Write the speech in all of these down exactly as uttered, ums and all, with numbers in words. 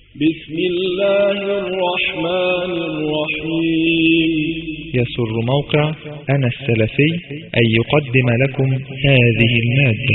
بسم الله الرحمن الرحيم. يسر موقع أنا السلفي أن يقدم لكم هذه المادة.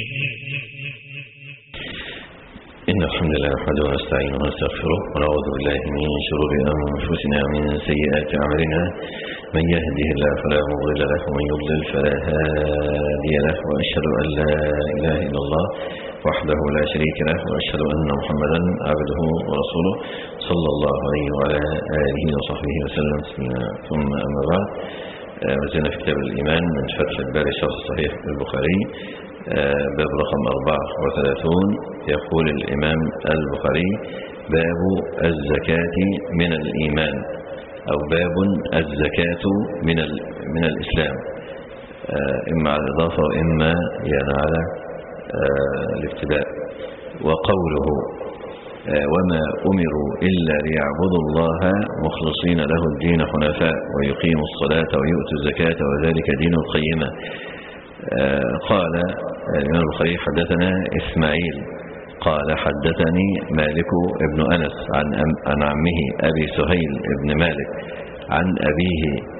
إن الحمد لله نحمده ونستعينه ونستغفره ونعوذ بالله من شرور أنفسنا ومن سيئات أعمالنا. من يهده الله فلا مضل له ومن يضلل فلا هادي له، وأشهد أن لا إله إلا الله وحده لا شريك له، وأشهد أن محمدا عبده ورسوله صلى الله عليه وعلى آله وصحبه وسلم. ثم أما بعد، وزينا في كتاب الإيمان من فتح الباري شرح صحيح البخاري، باب رقم أربعة وثلاثون. يقول الإمام البخاري: باب الزكاة من الإيمان، أو باب الزكاة من من الإسلام، إما على الإضافة وإما يعني على الابتداء. وقوله: وما أمروا إلا ليعبدوا الله مخلصين له الدين حنفاء ويقيموا الصلاة ويؤتوا الزكاة وذلك دين القيمة. قال الإمام البخاري: حدثنا إسماعيل قال حدثني مالك ابن أنس عن عن عمه أبي سهيل ابن مالك عن أبيه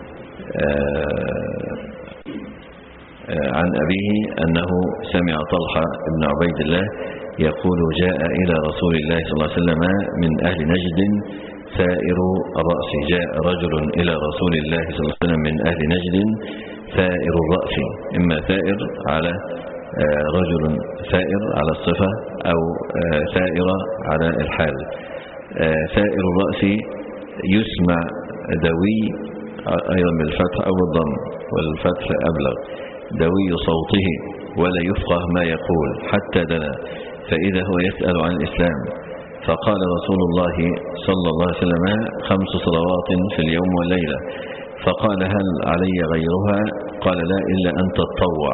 عن أبيه أنه سمع طلحة بن عبيد الله يقول: جاء إلى رسول الله صلى الله عليه وسلم من أهل نجد ثائر الرأس. جاء رجل إلى رسول الله صلى الله عليه وسلم من أهل نجد ثائر الرأس، إما ثائر على رجل ثائر على الصفة، أو ثائر على الحال. ثائر الرأس يسمع دوي أيضا بالفتح أو بالضم، والفتح أبلغ. دوي صوته ولا يفقه ما يقول حتى دنا، فإذا هو يسأل عن الإسلام. فقال رسول الله صلى الله عليه وسلم: خمس صلوات في اليوم والليلة. فقال: هل علي غيرها؟ قال: لا، إلا أن تتطوع.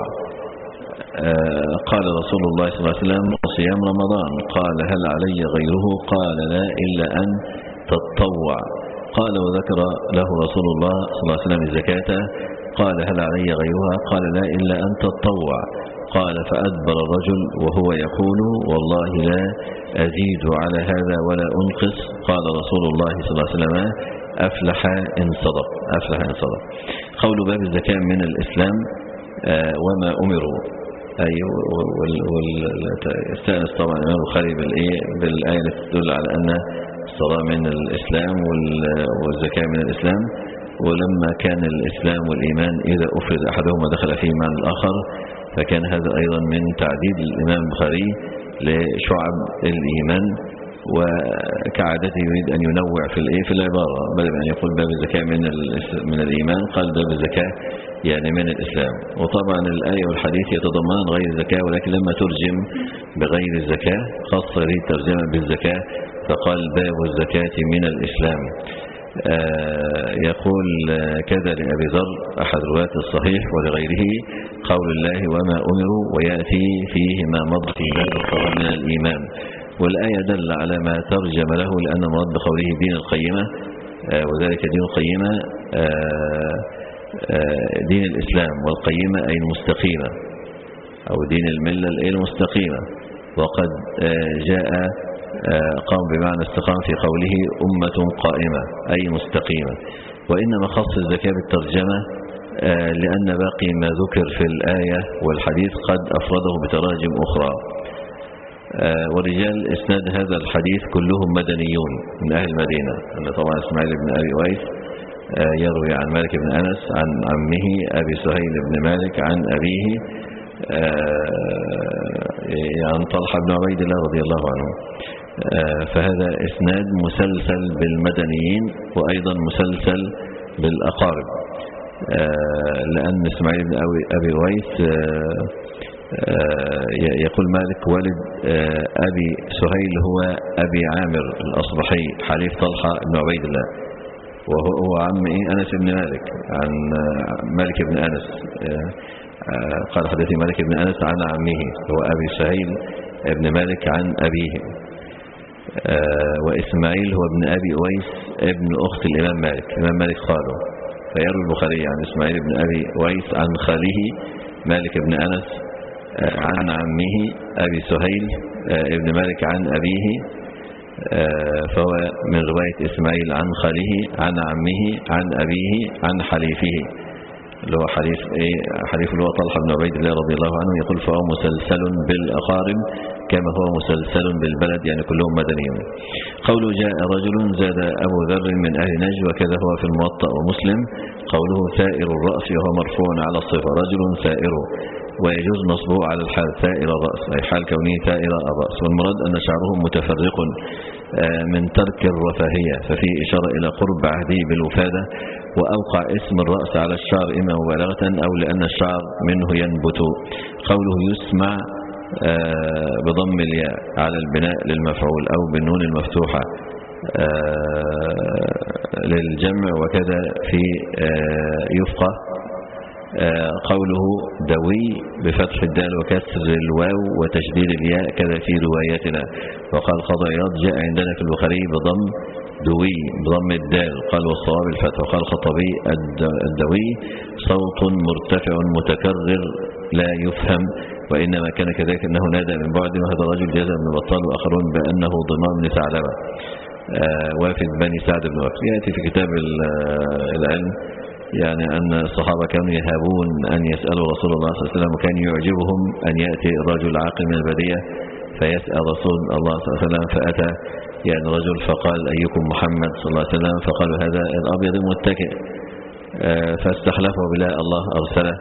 آه قال رسول الله صلى الله عليه وسلم: وصيام رمضان. قال: هل علي غيره؟ قال: لا، إلا أن تتطوع. قال: وذكر له رسول الله صلى الله عليه وسلم الزكاة. قال: هل علي غيرها؟ قال: لا، إلا أن تتطوع. قال: فأدبر الرجل وهو يقول: والله لا أزيد على هذا ولا أنقص. قال رسول الله صلى الله عليه وسلم: أفلح إن صدق. أفلح إن صدق. قول باب الزكاة من الإسلام. آه وما أمروا، أي واستأنس طبعا الإمام البخاري بالآية التي تدل على أن الصلاة من الإسلام والزكاة من الإسلام. ولما كان الإسلام والإيمان إذا أفرد أحدهما دخل فيه معنى الآخر، فكان هذا أيضا من تعديد الإمام البخاري لشعب الإيمان، وكعادته يريد أن ينوع في الإيه في العبارة، بدل أن يقول باب الزكاة من من الإيمان قال باب الزكاة يعني من الإسلام. وطبعا الآية والحديث يتضمنان غير الزكاة، ولكن لما ترجم بغير الزكاة خاص هذه الترجمة بالزكاة فقال باب الزكاة من الإسلام. آه يقول كذا لأبي ذر أحد رواة الصحيح ولغيره: قول الله وما أمروا، ويأتي فيه ما مضى في باب الصلاة من الإيمان. والآية دل على ما ترجم له، لأن مراد بقوله دين القيمة، آه وذلك دين القيمة آه آه دين الإسلام، والقيمة أي المستقيمة، أو دين الملة المستقيمة. وقد آه جاء قام بمعنى استقام في قوله أمة قائمة أي مستقيمة. وإنما خص الزكاة بالترجمة لأن باقي ما ذكر في الآية والحديث قد أفرده بتراجم أخرى. ورجال إسناد هذا الحديث كلهم مدنيون من أهل المدينة، أن طبعا إسماعيل بن أبي ويس يروي عن مالك بن أنس عن عمه أبي سهيل بن مالك عن أبيه عن طلحة بن عبيد الله رضي الله عنه. فهذا إسناد مسلسل بالمدنيين، وأيضا مسلسل بالأقارب، لأن إسماعيل بن أبي ويس يقول مالك والد أبي سهيل هو أبي عامر الأصبحي حليف طلحة بن عبيد الله، وهو عم أنس بن مالك عن مالك بن أنس. قال حدثني مالك بن أنس عن عمه هو أبي سهيل ابن مالك عن أبيه. آه وإسماعيل هو ابن أبي أويس ابن أخت الإمام مالك. الإمام مالك خاله، فيروي البخاري عن إسماعيل بن أبي أويس عن خاله مالك بن أنس آه عن عمه أبي سهيل آه ابن مالك عن أبيه فهو من رواية إسماعيل عن خاله عن عمه عن أبيه عن حليفه، اللي هو حليف إيه؟ حليف اللي هو طلحة بن عبيد الله رضي الله عنه. يقول فهو مسلسل بالأقارب كما هو مسلسل بالبلد، يعني كلهم مدنيون. قوله جاء رجل زاد أبو ذر من أهل نجد، وكذا هو في الموطأ ومسلم. قوله ثائر الرأس وهو مرفوع على الصفة، رجل ثائر، ويجوز نصبه على الحال ثائر الرأس، أي حال كونه ثائر الرأس. والمراد أن شعره متفرق من ترك الرفاهية، ففيه إشارة إلى قرب عهده بالوفادة. وأوقع اسم الرأس على الشعر إما مبالغة أو لأن الشعر منه ينبت. قوله يسمع بضم الياء على البناء للمفعول أو بالنون المفتوحة للجمع، وكذا في يفقه. قوله دوي بفتح الدال وكسر الواو وتشديد الياء كذا في روايتنا. وقال قاضي عياض جاء عندنا في البخاري بضم دوي بضم الدال، قال والصواب الفتح. وقال الخطبي الدوي صوت مرتفع متكرر لا يفهم، وإنما كان كذلك أنه نادى من بعد. وهذا الرجل جزى بن بطال وآخرون بأنه ضمام بن ثعلبة وافد بني سعد بن وفد. يأتي في كتاب العلم يعني أن الصحابة كانوا يهابون أن يسألوا رسول الله صلى الله عليه وسلم، وكان يعجبهم أن يأتي رجل عاقل من البادية فيسأل رسول الله صلى الله عليه وسلم. فأتى يعني رجل فقال أيكم محمد صلى الله عليه وسلم؟ فقالوا هذا الأبيض متكئ. فاستحلفوا بالله الله أرسله.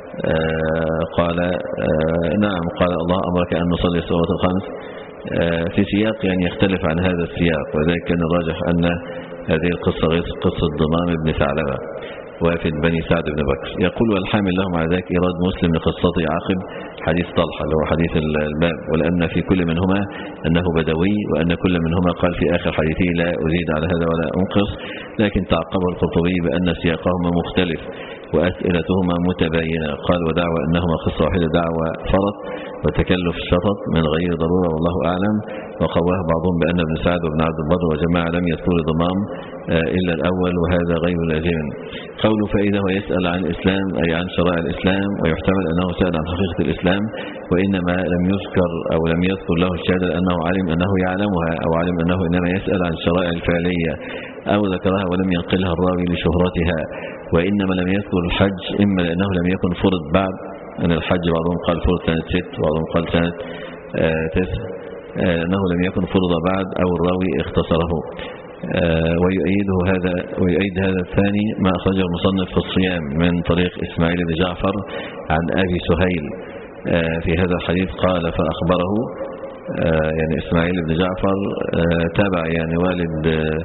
قال نعم. قال الله أمرك أن نصلي الصلوات الخمس، في سياق يعني يختلف عن هذا السياق، وذلك كان الراجح أن هذه القصة غير قصة ضمام بن ثعلبة وافد بني سعد بن بكر. يقول والحامل لهم على ذلك إيراد مسلم لقصة عاقب حديث طلحة اللي هو حديث الباب، ولأن في كل منهما أنه بدوي، وأن كل منهما قال في آخر حديثه لا أزيد على هذا ولا أنقص. لكن تعقبه القرطبي بأن سياقهما مختلف وأسئلتهما متباينة. قال ودعوى أنهما قصة واحدة دعوى فرط وتكلف شطط من غير ضرورة والله أعلم. وقواه بعضهم بأن ابن سعد وابن عبد البر وجماعة لم يذكروا ضمام إلا الأول، وهذا غير لازم. قوله فإذا هو يسأل عن الإسلام أي عن شرائع الإسلام، ويحتمل أنه سأل عن حقيقة الإسلام، وإنما لم يذكر أو لم يذكر له الشهادة لأنه علم أنه يعلمها، أو علم أنه إنما يسأل عن الشرائع الفعلية، أو ذكرها ولم ينقلها الراوي لشهرتها. وإنما لم يذكر الحج إما لأنه لم يكن فرض بعد، أن الحج بعضهم قال فرض سنة ست وبعضهم قال سنة آه تسع، آه أنه لم يكن فرض بعد أو الراوي اختصره. آه ويؤيده هذا ويؤيد هذا الثاني ما أخرجه المصنف في الصيام من طريق إسماعيل بن جعفر عن أبي سهيل آه في هذا الحديث. قال فأخبره آه يعني إسماعيل بن جعفر آه تابع يعني والد آه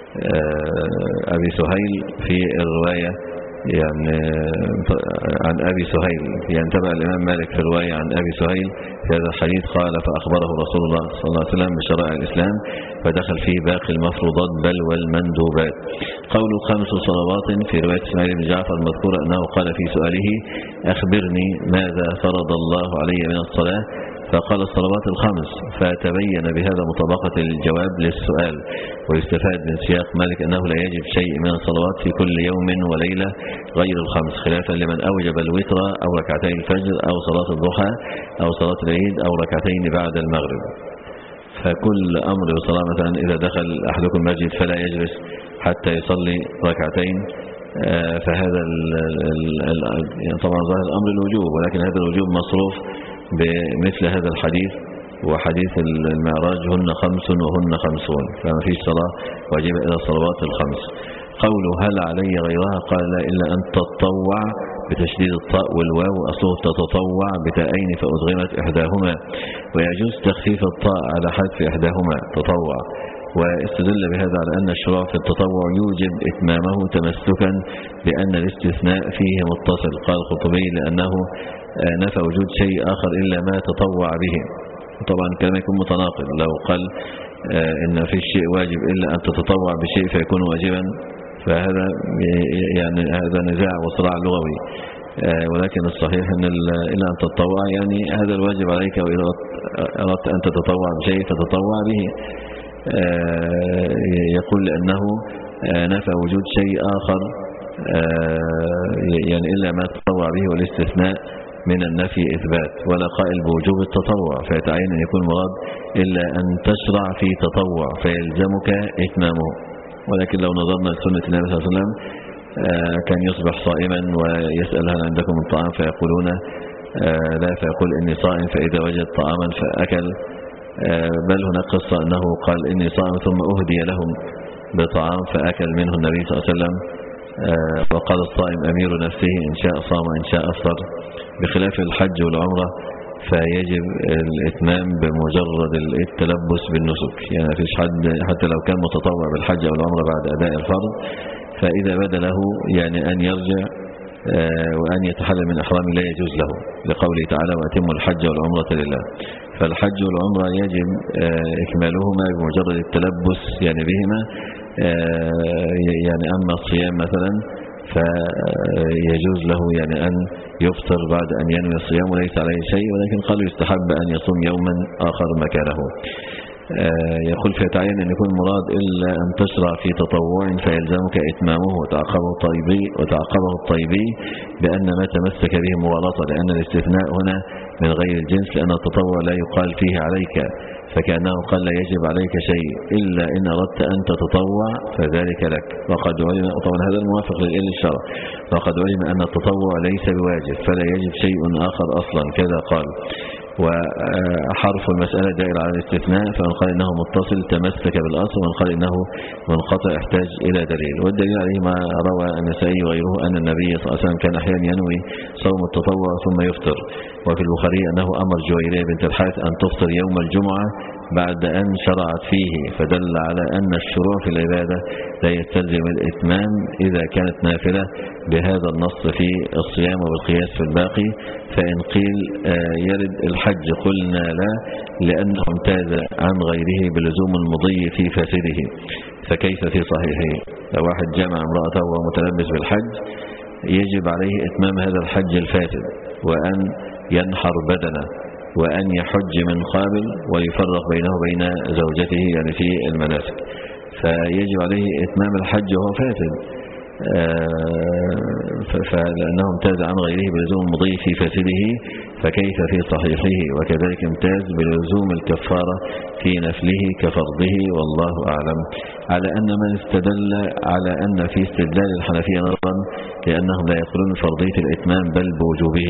أبي سهيل في الرواية يعني عن أبي سهيل، يعني تبع الإمام مالك في الرواية عن أبي سهيل في هذا الحديث. قال فأخبره رسول الله صلى الله عليه وسلم بشرائع الإسلام، فدخل فيه باقي المفروضات بل والمندوبات. قول خمس صلوات في رواية إسماعيل بن جعفر المذكورة أنه قال في سؤاله أخبرني ماذا فرض الله علي من الصلاة، فقال الصلوات الخمس، فتبين بهذا مطابقة الجواب للسؤال. ويستفاد من سياق مالك أنه لا يجب شيء من الصلوات في كل يوم وليلة غير الخمس، خلافا لمن أوجب الوتر أو ركعتي الفجر أو صلاة الضحى أو صلاة العيد أو ركعتين بعد المغرب. فكل أمر بصلاة مثلا إذا دخل أحدكم المسجد فلا يجلس حتى يصلي ركعتين، فهذا يعني طبعا ظاهر الأمر الوجوب، ولكن هذا الوجوب مصروف بمثل هذا الحديث وحديث المعراج هن خمس وهن خمسون، فما فيش صلاة واجبة إلى الصلوات الخمس. قوله هل علي غيرها؟ قال لا إلا أن تتطوع بتشديد الطاء والواو، أصله تتطوع بتاءين فأدغمت إحداهما، ويجوز تخفيف الطاء على حذف إحداهما تطوع. واستدل بهذا على أن الشروع في التطوع يوجب إتمامه تمسكا بأن الاستثناء فيه متصل. قال الخطبي لأنه نفى وجود شيء آخر إلا ما تطوع به. طبعا كلام يكون متناقض، لو قال إن في شيء واجب إلا أن تتطوع بشيء فيكون واجبا، فهذا يعني هذا نزاع وصراع لغوي. ولكن الصحيح أن إلا أن تتطوع يعني هذا الواجب عليك، وإذا أردت أن تتطوع بشيء فتطوع به. يقول لأنه نفى وجود شيء آخر يعني إلا ما تطوع به، والاستثناء من النفي إثبات، ولا قائل بوجوب التطوع، فيتعين أن يكون مراد إلا أن تشرع في تطوع فيلزمك إتمامه. ولكن لو نظرنا لسنة النبي صلى الله عليه وسلم كان يصبح صائما ويسأل هل عندكم الطعام فيقولون لا، فيقول إني صائم، فإذا وجد طعاما فأكل. بل هناك قصة أنه قال إني صائم ثم أهدي لهم بطعام فأكل منه النبي صلى الله عليه وسلم، وقال الصائم أمير نفسه إن شاء صام إن شاء أفطر. بخلاف الحج والعمرة فيجب الإتمام بمجرد التلبس بالنسك، يعني مفيش حد حتى لو كان متطوع بالحج أو العمرة بعد أداء الفرض، فإذا بدا له يعني أن يرجع وأن يتحلل من إحرام لا يجوز له، لقوله تعالى وأتموا الحج والعمرة لله. فالحج والعمرة يجب إكمالهما بمجرد التلبس يعني بهما. يعني أما الصيام مثلا فيجوز له يعني أن يفطر بعد أن ينوي الصيام وليس عليه شيء، ولكن قالوا يستحب أن يصوم يوما آخر مكانه. يقول فيتعين أن يكون مراد إلا أن تشرع في تطوع فيلزمك إتمامه وتعقبه الطيبي وتعقبه الطيبي بأن ما تمسك به مغالطة، لأن الاستثناء هنا من غير الجنس، لأن التطوع لا يقال فيه عليك، فكأنه قال لا يجب عليك شيء إلا إن أردت أن تتطوع فذلك لك. وقد علم، طبعا هذا الموافق للشرع، وقد علم أن التطوع ليس بواجب فلا يجب شيء آخر أصلا، كذا قال. وحرف المسألة دائر على الاستثناء، فمن قال إنه متصل تمسك بالأصل، ومن قال إنه منقطع يحتاج إلى دليل. والدليل عليه ما روى النسائي وغيره أن النبي صلى الله عليه وسلم كان أحيانا ينوي صوم التطوع ثم يفطر. وفي البخاري أنه أمر جويرية بنت الحارث أن تفطر يوم الجمعة بعد أن شرعت فيه، فدل على أن الشروع في العبادة لا يستلزم الإتمام إذا كانت نافلة بهذا النص في الصيام وبالقياس في الباقي. فإن قيل يرد الحج قلنا لا، لأنه امتاز عن غيره بلزوم المضي في فاسده، فكيف في صحيحه؟ لو واحد جمع امرأته وهو متلبس بالحج يجب عليه إتمام هذا الحج الفاسد، وأن ينحر بدنه، وأن يحج من قابل ويفرق بينه وبين زوجته يعني في المناسك، فيجب عليه إتمام الحج وهو فاسد، فلأنه امتاز عن غيره بلزوم المضي في فاسده، فكيف في صحيحه؟ وكذلك امتاز بلزوم الكفارة في نفله كفرضه، والله أعلم. على أن من استدل على أن في استدلال الحنفية نظرا لأنهم لا يقولون فرضية الإتمام بل بوجوبه،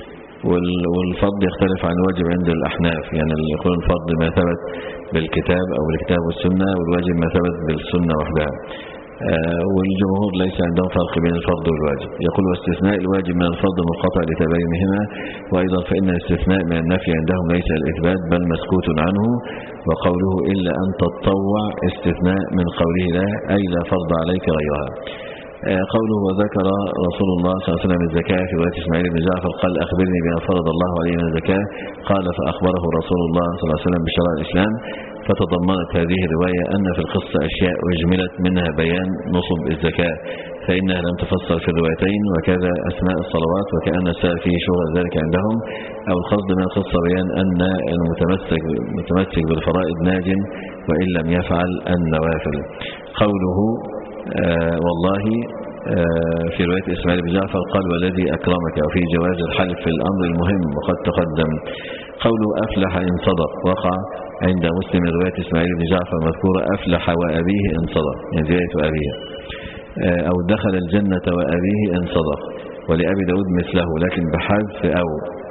والفرض يختلف عن الواجب عند الأحناف، يعني اللي يقولون الفرض ما ثبت بالكتاب أو بالكتاب والسنة، والواجب ما ثبت بالسنة وحدها. والجمهور ليس عندهم فرق بين الفرض والواجب. يقول واستثناء الواجب من الفرض منقطع لتباينهما، وأيضا فإن الاستثناء من النفي عندهم ليس الإثبات بل مسكوت عنه. وقوله إلا أن تتطوع استثناء من قوله لا، أي لا فرض عليك غيرها. قوله وذكر رسول الله صلى الله عليه وسلم الزكاة في رواية إسماعيل بن جعفر قال أخبرني بما فرض الله عليه من الزكاة، قال فأخبره رسول الله صلى الله عليه وسلم بشرع الإسلام. فتضمنت هذه الرواية أن في القصة أشياء أجملت منها بيان نصب الزكاة فإنها لم تفصل في الروايتين، وكذا أسماء الصلوات وكأن السائل فيه شغل ذلك عندهم، أو القصد من القصة بيان أن المتمسك متمسك بالفرائض ناج وإن لم يفعل النوافل. قوله آه والله آه في رواية إسماعيل بن جعفر قال والذي أكرمك، وفي جواز الحلف في الأمر المهم وقد تقدم. قوله أفلح إن صدق وقع عند مسلم رواية إسماعيل بن جعفر مذكورة أفلح وأبيه إن صدق، يعني زيادة وأبيه، آه أو دخل الجنة وأبيه إن صدق، ولأبي داود مثله لكن بحذف أو.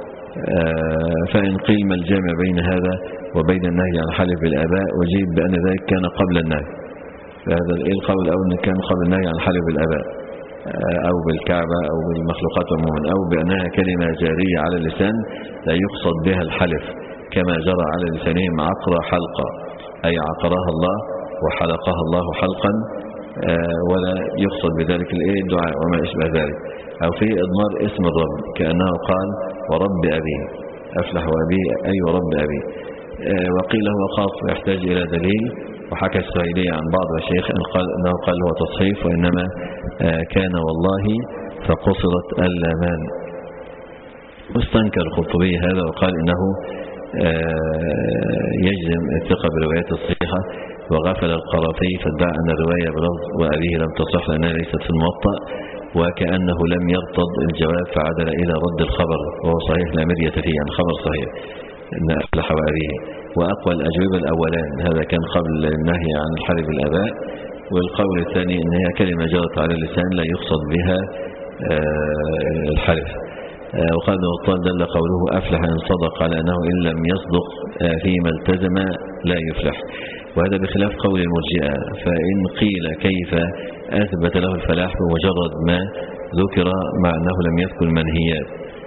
آه فإن قيل ما الجامع بين هذا وبين النهي عن الحلف بالآباء، وجيب بأن ذلك كان قبل النهي. هذا القول الأول أن كان قبل النهي عن الحلف بالآباء أو بالكعبة أو بالمخلوقات عموما، أو بأنها كلمة جارية على اللسان لا يقصد بها الحلف كما جرى على لسانهم عقر حلقة، أي عقرها الله وحلقها الله حلقا، ولا يقصد بذلك الدعاء وما إشبه ذلك. أو في إضمار اسم الرب كأنه قال ورب أبي، أفلح وأبي أي ورب أبي. وقيل هو خاص ويحتاج إلى دليل، وحكى السهيلي عن بعض الشيخ أن قال أنه قال هو تصحيف، وإنما كان والله فقصرت اللامان. واستنكر القرطبي هذا وقال إنه يجزم الثقة بالروايات الصحيحة، وغفل القرافي فادعى أن الرواية بلفظ وأبيه لم تصح لأنها ليست في الموطأ، وكأنه لم يرتض الجواب فعدل إلى رد الخبر وهو صحيح لا مرية فيه، يعني خبر صحيح. أن أفلح وأبيه. وأقوى الأجوبة الأولان، هذا كان قبل النهي عن الحلف بالآباء. والقول الثاني أن هي كلمة جرت على اللسان لا يقصد بها الحلف. وقال ابن بطال دل قوله أفلح إن صدق على أنه إن لم يصدق فيما التزم لا يفلح، وهذا بخلاف قول المرجئة. فإن قيل كيف أثبت له الفلاح بمجرد ما ذكر مع أنه لم يذكر المنهيات،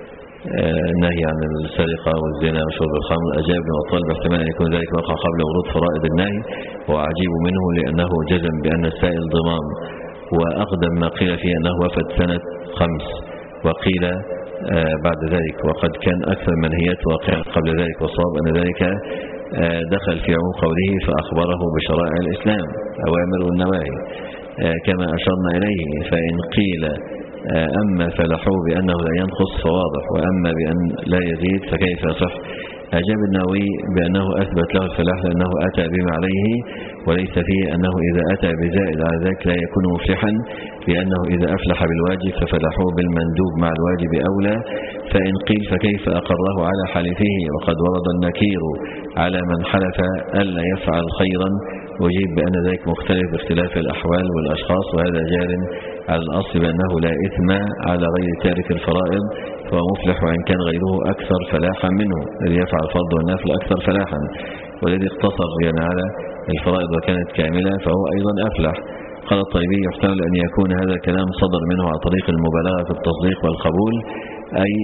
النهي عن السرقة والزنا وشرب الخمر، أجاب ابن بطال باحتمال أن يكون ذلك وقع قبل ورود فرائض النهي، وعجيب منه لأنه جزم بأن السائل ضمان. وأقدم ما قيل فيه أنه وفد سنة خمس، وقيل بعد ذلك وقد كان أكثر المنهيات واقعا قبل ذلك، والصواب أن ذلك دخل في عموم قوله فأخبره بشرائع الإسلام أوامر والنواهي كما أشرنا إليه. فإن قيل أما فلحوا بأنه لا ينقص فواضح، وأما بأن لا يزيد فكيف يصح؟ أجاب النووي بأنه أثبت له الفلاح لأنه أتى بما عليه، وليس فيه أنه إذا أتى بزائد على ذلك لا يكون مفلحا، لأنه إذا أفلح بالواجب ففلحوه بالمندوب مع الواجب أولى. فإن قيل فكيف أقره على حلفه وقد ورد النكير على من حلف ألا يفعل خيرا؟ وجيب بأن ذلك مختلف باختلاف الأحوال والأشخاص، وهذا جار على الأصل بأنه لا إثم على غير تارك الفرائض، فهو مفلح وإن كان غيره أكثر فلاحا منه، الذي يفعل الفرض والنفل أكثر فلاحا، والذي اقتصر يعني على الفرائض وكانت كاملة فهو أيضا أفلح. قال الطيبي يحتمل أن يكون هذا الكلام صدر منه على طريق المبالغة في التصديق والقبول، أي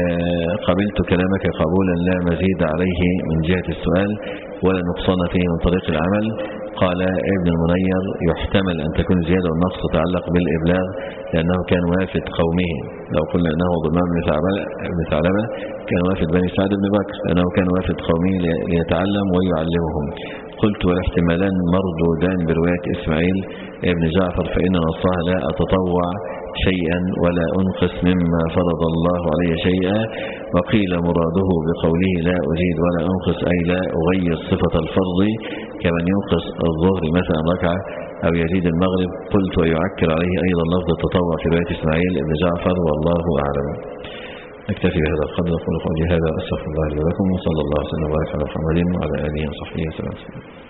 قبلت كلامك قبولا لا مزيد عليه من جهة السؤال ولا نقصان فيه من طريق العمل. قال ابن المنير يحتمل أن تكون زيادة والنقص تتعلق بالإبلاغ لأنه كان وافد قومه، لو قلنا أنه ضمام بن ثعلبة كان وافد بني سعد بن بكر لأنه كان وافد قومه ليتعلم ويعلمهم. قلت والاحتمالان مردودان برواية إسماعيل ابن جعفر فإن نصها لا أتطوع شيئا ولا أنقص مما فرض الله علي شيئا، وقيل مراده بقوله لا أزيد ولا أنقص أي لا أغير صفة الفرض كمن ينقص الظهر مثلا ركعة أو يزيد المغرب. قلت ويعكر عليه أيضا لفظ التطوع في رواية إسماعيل ابن جعفر والله أعلم. نكتفي بهذا القدر. أقول قولي هذا أستغفر الله لي ولكم، وصلى الله وسلم وبارك على محمد وعلى آله وصحبه وسلم.